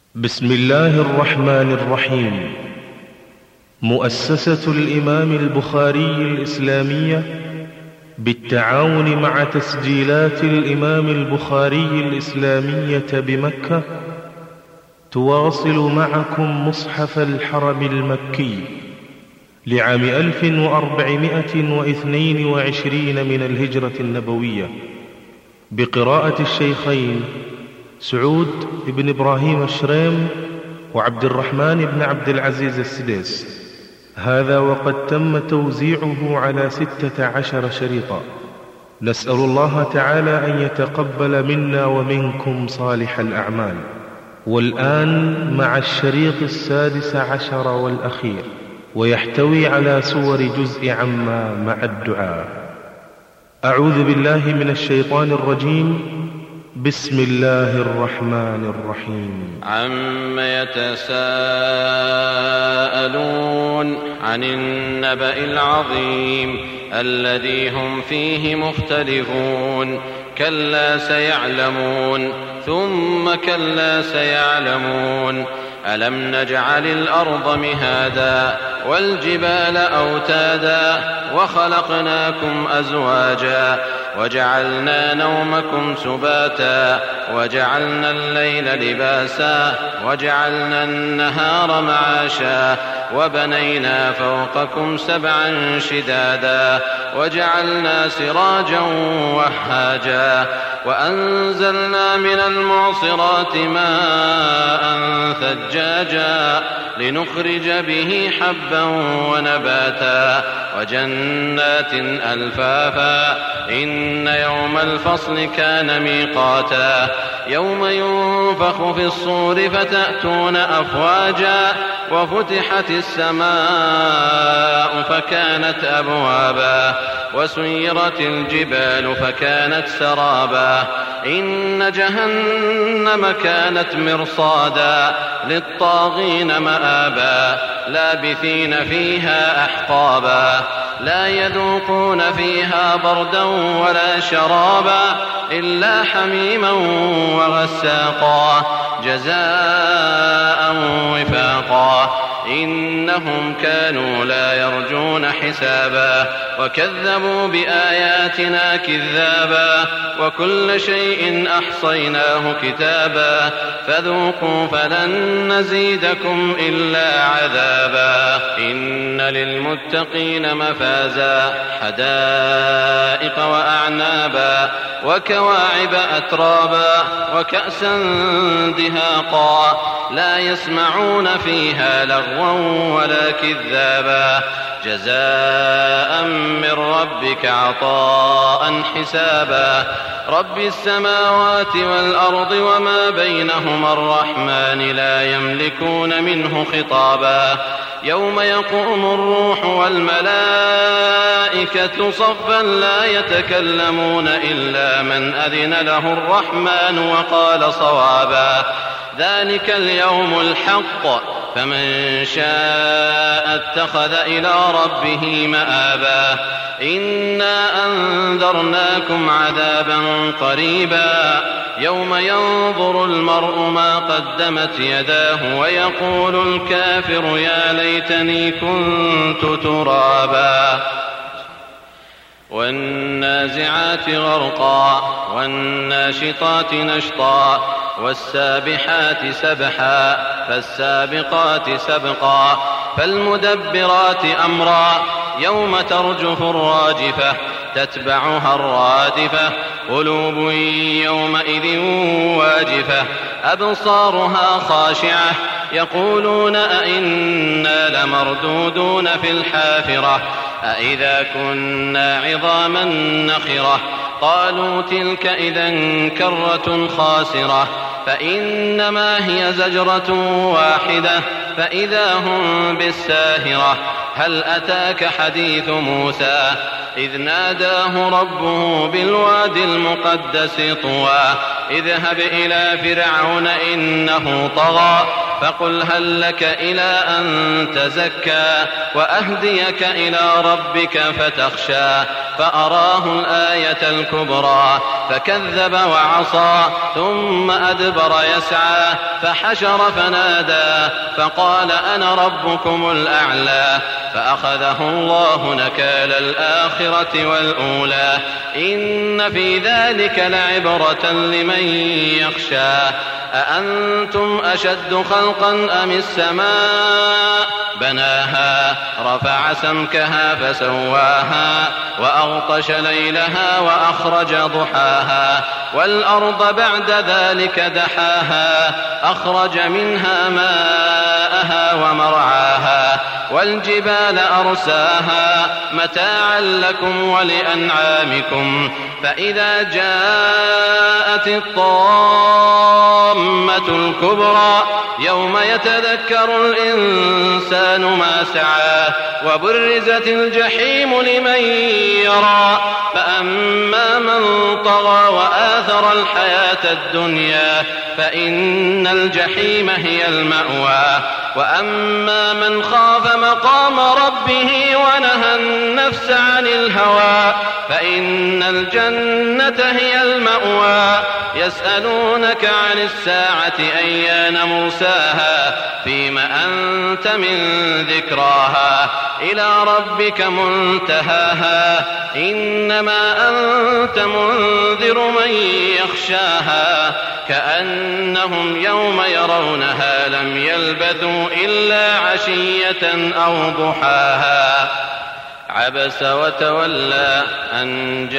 بسم الله الرحمن الرحيم. مؤسسة الإمام البخاري الإسلامية بالتعاون مع تسجيلات الإمام البخاري الإسلامية بمكة تواصل معكم مصحف الحرم المكي لعام 1422 من الهجرة النبوية بقراءة الشيخين سعود بن إبراهيم الشريم وعبد الرحمن بن عبد العزيز السديس. هذا وقد تم توزيعه على 16 شريطا. نسأل الله تعالى أن يتقبل منا ومنكم صالح الأعمال. والآن مع الشريط 16 والأخير، ويحتوي على صور جزء عما مع الدعاء. أعوذ بالله من الشيطان الرجيم. بسم الله الرحمن الرحيم. عم يتساءلون عن النبأ العظيم الذي هم فيه مختلفون. كلا سيعلمون ثم كلا سيعلمون. ألم نجعل الأرض مهادا والجبال أوتادا وخلقناكم أزواجا وجعلنا نومكم سباتا وجعلنا الليل لباسا وجعلنا النهار معاشا وبنينا فوقكم 7 شدادا وجعلنا سراجا وهاجا وأنزلنا من المعصرات ماء ثجاجا لنخرج به حبا ونباتا وجنات ألفافا. إن يوم الفصل كان ميقاتا. يوم ينفخ في الصور فتأتون أفواجا وفتحت السماء فكانت أبوابا وسيرت الجبال فكانت سرابا. إن جهنم كانت مرصادا للطاغين مآبا لابثين فيها أحقابا لا يذوقون فيها بردا ولا شرابا إلا حميما وغساقا جزاء وفاقا. إنهم كانوا لا يرجون حسابا وكذبوا بآياتنا كذابا وكل شيء أحصيناه كتابا فذوقوا فلن نزيدكم إلا عذابا. إن للمتقين مفازا حدائق وأعنابا وكواعب أترابا وكأسا دهاقا لا يسمعون فيها لغوا ولا كذابا جزاء من ربك عطاء حسابا. رب السماوات والأرض وما بينهما الرحمن لا يملكون منه خطابا. يوم يقوم الروح والملائكة صفا لا يتكلمون إلا من أذن له الرحمن وقال صوابا. ذلك اليوم الحق فمن شاء اتخذ إلى ربه مآبا. إنا أنذرناكم عذابا قريبا يوم ينظر المرء ما قدمت يداه ويقول الكافر يا ليتني كنت ترابا. والنازعات غرقا والناشطات نشطا والسابحات سبحا فالسابقات سبقا فالمدبرات أمرا. يوم ترجف الراجفة تتبعها الرادفة قلوب يومئذ واجفة أبصارها خاشعة يقولون أئنا لمردودون في الحافرة أئذا كنا عظاما نخرة. قالوا تلك إذا كرة خاسرة فإنما هي زجرة واحدة فإذا هم بالساهرة. هل أتاك حديث موسى إذ ناداه ربه بالواد المقدس طوى اذهب إلى فرعون إنه طغى فقل هل لك إلى أن تزكى وأهديك إلى ربك فتخشى فأراه الآية الكبرى فكذب وعصى ثم أدبر يسعى فحشر فنادى فقال أنا ربكم الأعلى فأخذه الله نكال الآخرة والأولى إن في ذلك لعبرة لمن يخشى أأنتم أشد خلقا أم السماء بناها رفع سمكها فسواها وأغطش ليلها وأخرج ضحاها والأرض بعد ذلك دحاها أخرج منها ماءها ومرعاها والجبال أرساها متاعا لكم ولأنعامكم فإذا جاءت الطامة الكبرى يوم يتذكر الإنسان ما سعى وبرزت الجحيم لمن يرى فأما من طغى وآثر الحياة الدنيا فإن الجحيم هي المأوى وأما من خاف مقام ربه ونهى النفس عن الهوى فإن الجنة هي المأوى يسألونك عن الساعة أيان مرساها فيم أنت من ذكراها إلى ربك منتهاها إنما أنت منذر من يخشاها كأنهم يوم يرونها لم يلبثوا إلا عشية أو ضحاها عبس وتولى أن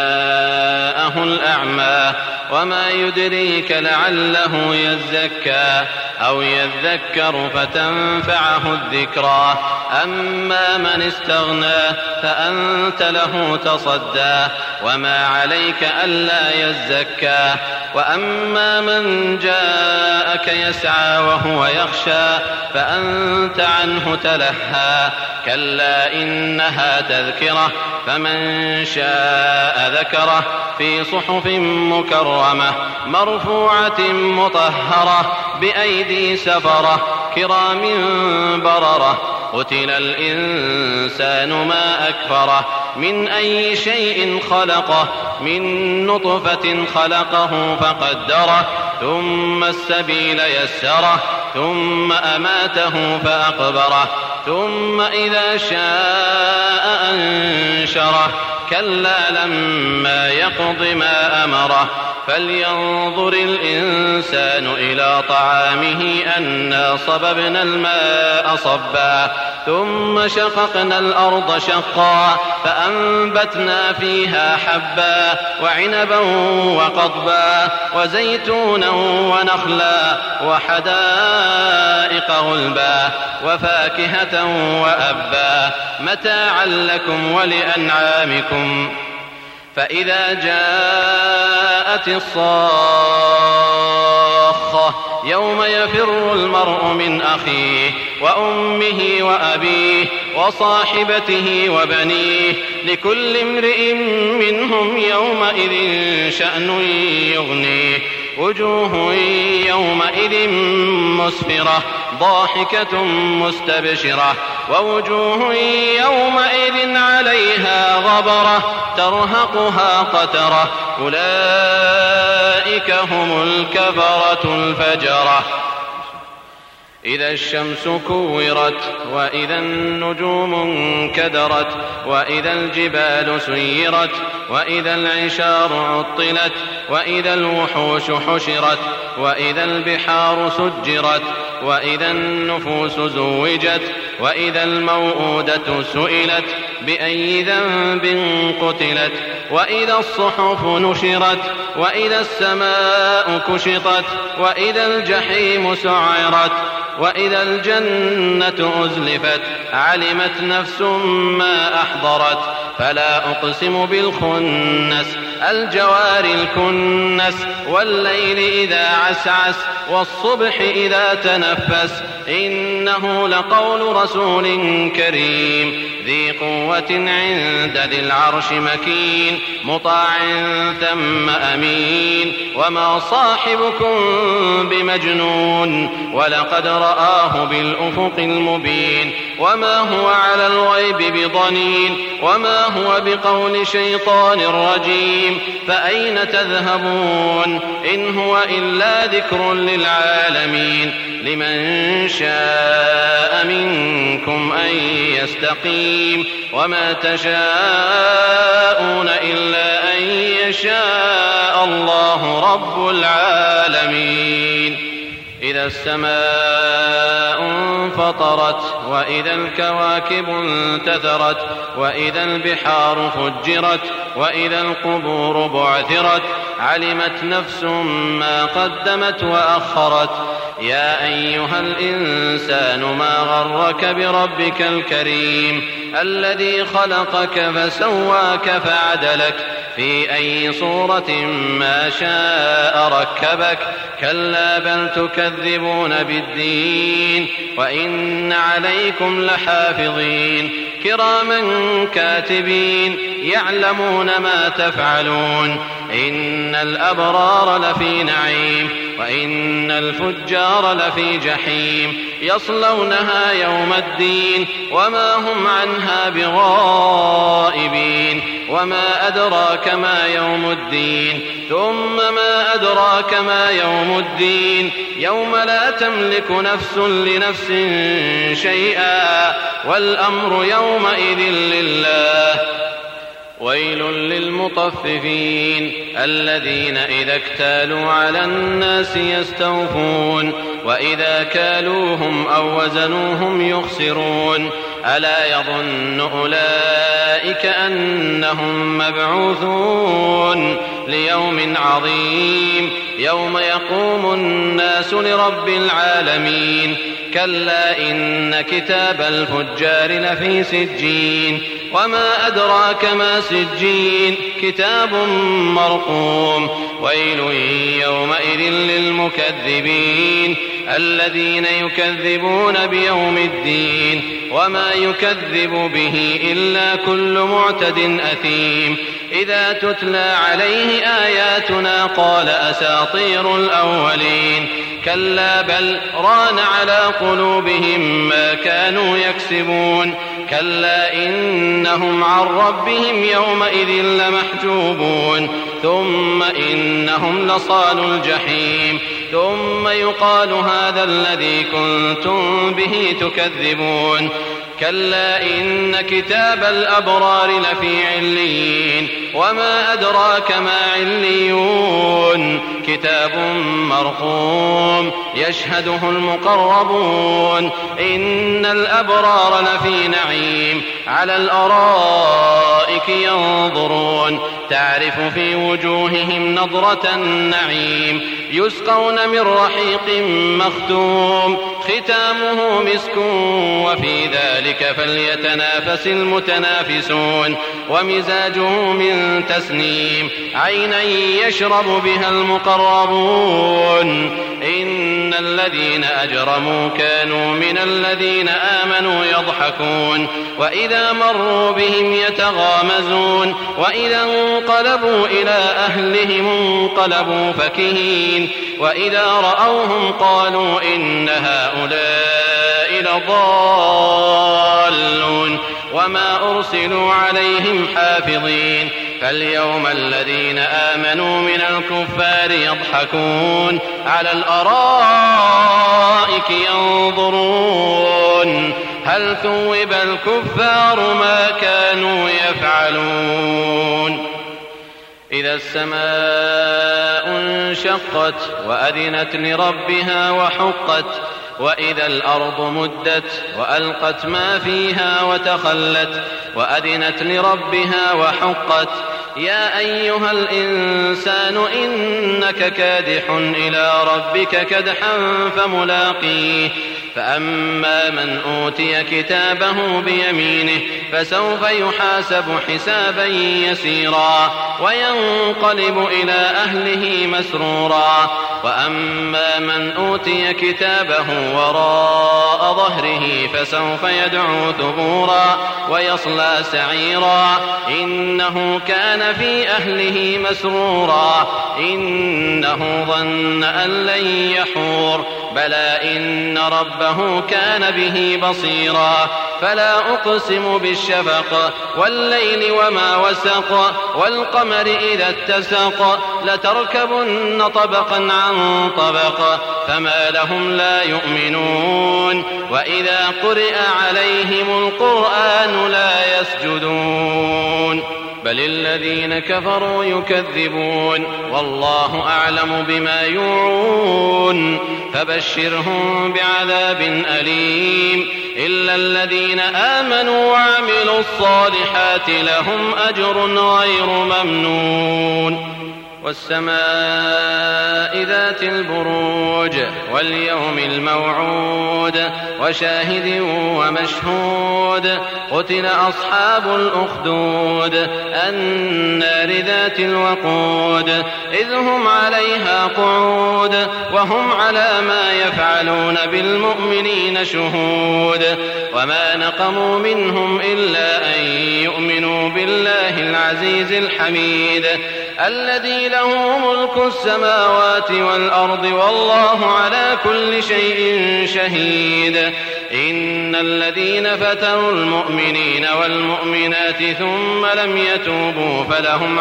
جاءه الأعمى وما يدريك لعله يزكى أو يذكر فتنفعه الذكرى أما من استغنى فأنت له تصدى وما عليك ألا يزكى وأما من جاءك يسعى وهو يخشى فأنت عنه تلهى كلا إنها تذكرة فمن شاء ذكره في صحف مكرمة مرفوعة مطهرة بأيدي سفرة كرام بررة قتل الإنسان ما أكفره من أي شيء خلقه من نطفة خلقه فقدره ثم السبيل يسره ثم أماته فأقبره ثم إذا شاء أنشره كلا لما يقض ما أمره فلينظر الإنسان إلى طعامه أنا صببنا الماء صبا ثم شققنا الأرض شقا فأنبتنا فيها حبا وعنبا وقضبا وزيتونا ونخلا وحدائق غلبا وفاكهة وأبا متاعا لكم ولأنعامكم فإذا جاءت الصاخة يوم يفر المرء من أخيه وأمه وأبيه وصاحبته وبنيه لكل امرئ منهم يومئذ شأن يغنيه وجوه يومئذ مسفرة ضاحكة مستبشرة ووجوه يومئذ عليها غبرة ترهقها قترة أولئك هم الكفرة الفجرة إذا الشمس كورت وإذا النجوم انكدرت وإذا الجبال سيرت وإذا العشار عطلت وإذا الوحوش حشرت وإذا البحار سجرت وإذا النفوس زوجت وإذا الموءودة سئلت بأي ذنب قتلت وإذا الصحف نشرت وإذا السماء كشطت وإذا الجحيم سعرت وإذا الجنة أزلفت علمت نفس ما أحضرت فلا أقسم بالخنس الجوار الكنس والليل إذا عسعس والصبح إذا تنفس إنه لقول رسول كريم ذي قوة عند ذي العرش مكين مطاع ثم أمين وما صاحبكم بمجنون ولقد رآه بالأفق المبين وما هو على الغيب بضنين وما هو بقول شيطان رجيم فأين تذهبون إن هو إلا ذكر للعالمين لمن شاء منكم أن يستقيم وما تشاءون إلا أن يشاء الله رب العالمين. إذا السماء انفطرت وإذا الكواكب انتثرت وإذا البحار فجرت وإذا القبور بعثرت علمت نفس ما قدمت وأخرت. يا أيها الإنسان ما غرك بربك الكريم الذي خلقك فسواك فعدلك في أي صورة ما شاء ركبك كلا بل تكذبون بالدين وإن عليكم لحافظين كراما كاتبين يعلمون ما تفعلون. إن الأبرار لفي نعيم وإن الفجار لفي جحيم يصلونها يوم الدين وما هم عنها بغائبين. وما أدراك ما يوم الدين ثم ما أدراك ما يوم الدين يوم لا تملك نفس لنفس شيئا والأمر يومئذ لله. ويل للمطففين الذين إذا اكتالوا على الناس يستوفون وإذا كالوهم أو وزنوهم يخسرون. ألا يظن أولئك أنهم مبعوثون ليوم عظيم يوم يقوم الناس لرب العالمين. كلا إن كتاب الفجار لفي سجين وما أدراك ما سجين كتاب مرقوم. ويل يومئذ للمكذبين الذين يكذبون بيوم الدين وما يكذب به إلا كل معتد أثيم. إذا تتلى عليه آياتنا قال أساطير الأولين كلا بل ران على قلوبهم ما كانوا يكسبون. كلا إنهم عن ربهم يومئذ لمحجوبون ثم إنهم لصالوا الجحيم ثم يقال هذا الذي كنتم به تكذبون. كلا إن كتاب الأبرار لفي عليين وما أدراك ما عليون كتاب مرقوم يشهده المقربون. إن الأبرار لفي نعيم على الأرائك ينظرون تعرف في وجوههم نضرة النعيم يسقون من رحيق مختوم ختامه مسك وفي ذلك فليتنافس المتنافسون. ومزاجه من تسنيم عينا يشرب بها المقربون. إن الذين أجرموا كانوا من الذين آمنوا يضحكون وإذا مروا بهم يتغامزون وإذا انقلبوا إلى أهلهم انقلبوا فكهين وإذا رأوهم قالوا إن هؤلاء لضالون وما أرسلوا عليهم حافظين. فاليوم الذين آمنوا من الكفار يضحكون على الأرائك ينظرون هل ثوب الكفار ما كانوا يفعلون. إذا السماء انشقت وأذنت لربها وحقت وإذا الأرض مدت وألقت ما فيها وتخلت وأذنت لربها وحقت. يا أيها الإنسان إنك كادح إلى ربك كدحا فملاقيه فأما من أوتي كتابه بيمينه فسوف يحاسب حسابا يسيرا وينقلب إلى أهله مسرورا. وأما من أوتي كتابه وراء ظهره فسوف يدعو ثبورا ويصلى سعيرا إنه كان في أهله مسرورا إنه ظن أن لن يحور بلى إن ربه كان به بصيرا. فلا أقسم بالشفق والليل وما وسق والقمر إذا اتسق لتركبن طبقا عن طبق فما لهم لا يؤمنون وإذا قرئ عليهم القرآن لا يسجدون بل الذين كفروا يكذبون والله أعلم بما يوعون فبشرهم بعذاب أليم إلا الذين آمنوا وعملوا الصالحات لهم أجر غير ممنون. والسماء ذات البروج واليوم الموعود وشاهد ومشهود قتل أصحاب الأخدود النار ذات الوقود إذ هم عليها قعود وهم على ما يفعلون بالمؤمنين شهود وما نقموا منهم إلا أن يؤمنوا بالله العزيز الحميد الذي له ملك السماوات والأرض والله على كل شيء شهيد. إن الذين فتنوا المؤمنين والمؤمنات ثم لم يتوبوا فلهم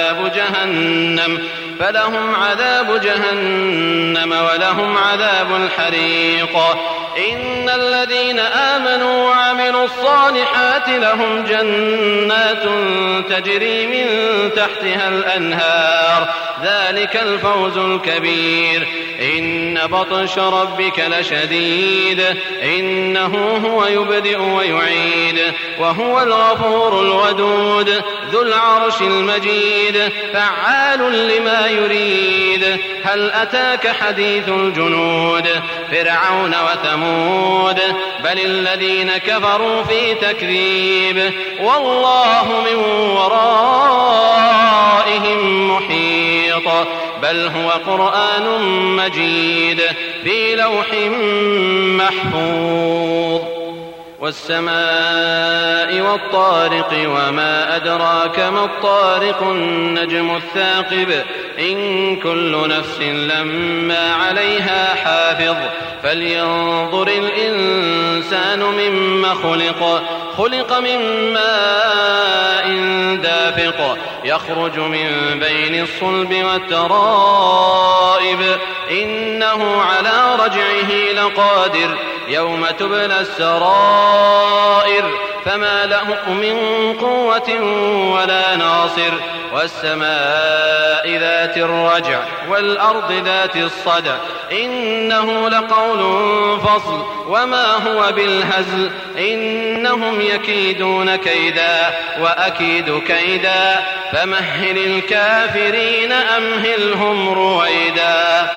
عذاب جهنم ولهم عذاب الحريق. إن الذين آمنوا وعملوا الصالحات لهم جنات تجري من تحتها الأنهار ذلك الفوز الكبير. إن بطش ربك لشديد إنه هو يبدئ ويعيد وهو الغفور الودود ذو العرش المجيد فعال لما يريد. هل أتاك حديث الجنود فرعون وثمود بل الذين كفروا في تكذيب والله من ورائهم محيط بل هو قرآن مجيد في لوح محفوظ. والسماء والطارق وما أدراك ما الطارق النجم الثاقب إن كل نفس لما عليها حافظ. فلينظر الإنسان مما خلق من ماء دافق يخرج من بين الصلب والترائب إنه على رجعه لقادر يوم تبلى السرائر فما له من قوة ولا ناصر. والسماء ذات الرجع والأرض ذات الصدع إنه لقول فصل وما هو بالهزل إنهم يكيدون كيدا وأكيد كيدا فمهل الكافرين أمهلهم رويدا.